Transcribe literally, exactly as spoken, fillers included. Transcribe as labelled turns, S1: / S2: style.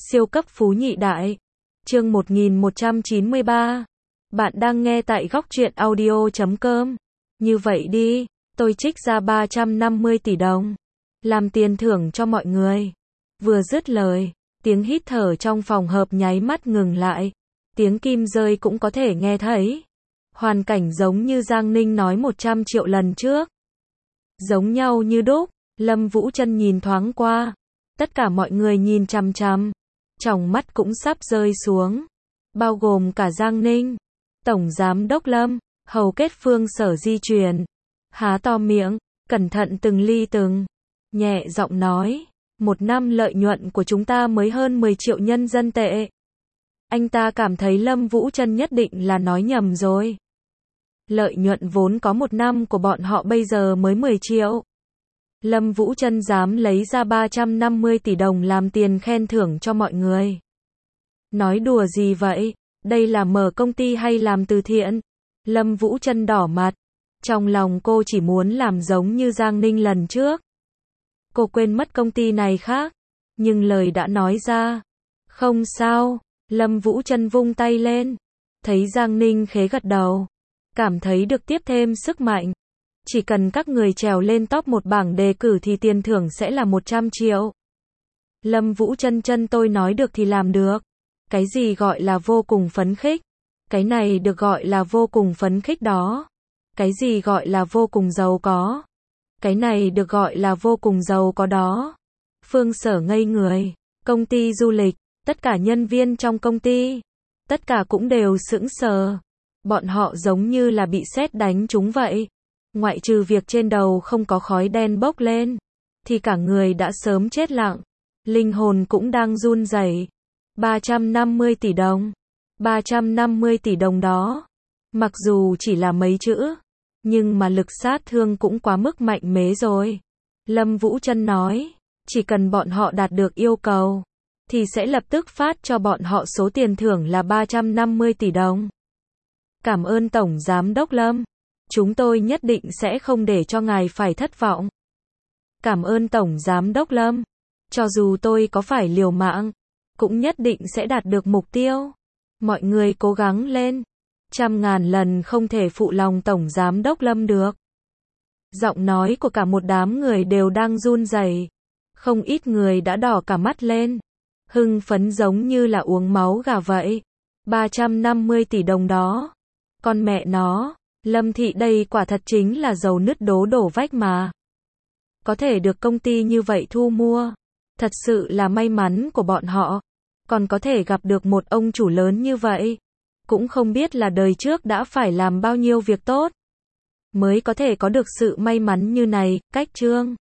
S1: Siêu cấp phú nhị đại. Chương một nghìn một trăm chín mươi ba. Bạn đang nghe tại góc truyện audio chấm com. Như vậy đi, tôi trích ra ba trăm năm mươi tỷ đồng. Làm tiền thưởng cho mọi người. Vừa dứt lời, tiếng hít thở trong phòng hợp nháy mắt ngừng lại. Tiếng kim rơi cũng có thể nghe thấy. Hoàn cảnh giống như Giang Ninh nói một trăm triệu lần trước. Giống nhau như đúc, Lâm Vũ Trân nhìn thoáng qua. Tất cả mọi người nhìn chằm chằm. Tròng mắt cũng sắp rơi xuống. Bao gồm cả Giang Ninh. Tổng Giám Đốc Lâm, hầu kết phương Sở di chuyển. Há to miệng, cẩn thận từng ly từng. Nhẹ giọng nói. Một năm lợi nhuận của chúng ta mới hơn mười triệu nhân dân tệ. Anh ta cảm thấy Lâm Vũ Trân nhất định là nói nhầm rồi. Lợi nhuận vốn có một năm của bọn họ bây giờ mới mười triệu. Lâm Vũ Trân dám lấy ra ba trăm năm mươi tỷ đồng làm tiền khen thưởng cho mọi người. Nói đùa gì vậy? Đây là mở công ty hay làm từ thiện? Lâm Vũ Trân đỏ mặt. Trong lòng cô chỉ muốn làm giống như Giang Ninh lần trước. Cô quên mất công ty này khác. Nhưng lời đã nói ra. Không sao. Lâm Vũ Trân vung tay lên. Thấy Giang Ninh khẽ gật đầu. Cảm thấy được tiếp thêm sức mạnh. Chỉ cần các người trèo lên top một bảng đề cử thì tiền thưởng sẽ là một trăm triệu. Lâm Vũ Trân chân tôi nói được thì làm được. Cái gì gọi là vô cùng phấn khích? Cái này được gọi là vô cùng phấn khích đó. Cái gì gọi là vô cùng giàu có? Cái này được gọi là vô cùng giàu có đó. Phương Sở ngây người. Công ty du lịch, tất cả nhân viên trong công ty, tất cả cũng đều sững sờ. Bọn họ giống như là bị sét đánh trúng vậy. Ngoại trừ việc trên đầu không có khói đen bốc lên, thì cả người đã sớm chết lặng. Linh hồn cũng đang run rẩy. ba trăm năm mươi tỷ đồng. ba trăm năm mươi tỷ đồng đó. Mặc dù chỉ là mấy chữ, nhưng mà lực sát thương cũng quá mức mạnh mẽ rồi. Lâm Vũ Trân nói, chỉ cần bọn họ đạt được yêu cầu, thì sẽ lập tức phát cho bọn họ số tiền thưởng là ba trăm năm mươi tỷ đồng. Cảm ơn Tổng Giám Đốc Lâm. Chúng tôi nhất định sẽ không để cho ngài phải thất vọng. Cảm ơn Tổng Giám Đốc Lâm. Cho dù tôi có phải liều mạng, cũng nhất định sẽ đạt được mục tiêu. Mọi người cố gắng lên. Trăm ngàn lần không thể phụ lòng Tổng Giám Đốc Lâm được. Giọng nói của cả một đám người đều đang run rẩy. Không ít người đã đỏ cả mắt lên. Hưng phấn giống như là uống máu gà vậy. ba trăm năm mươi tỷ đồng đó. Con mẹ nó. Lâm thị đây quả thật chính là dầu nứt đố đổ vách mà. Có thể được công ty như vậy thu mua. Thật sự là may mắn của bọn họ. Còn có thể gặp được một ông chủ lớn như vậy. Cũng không biết là đời trước đã phải làm bao nhiêu việc tốt. Mới có thể có được sự may mắn như này. Cách chương.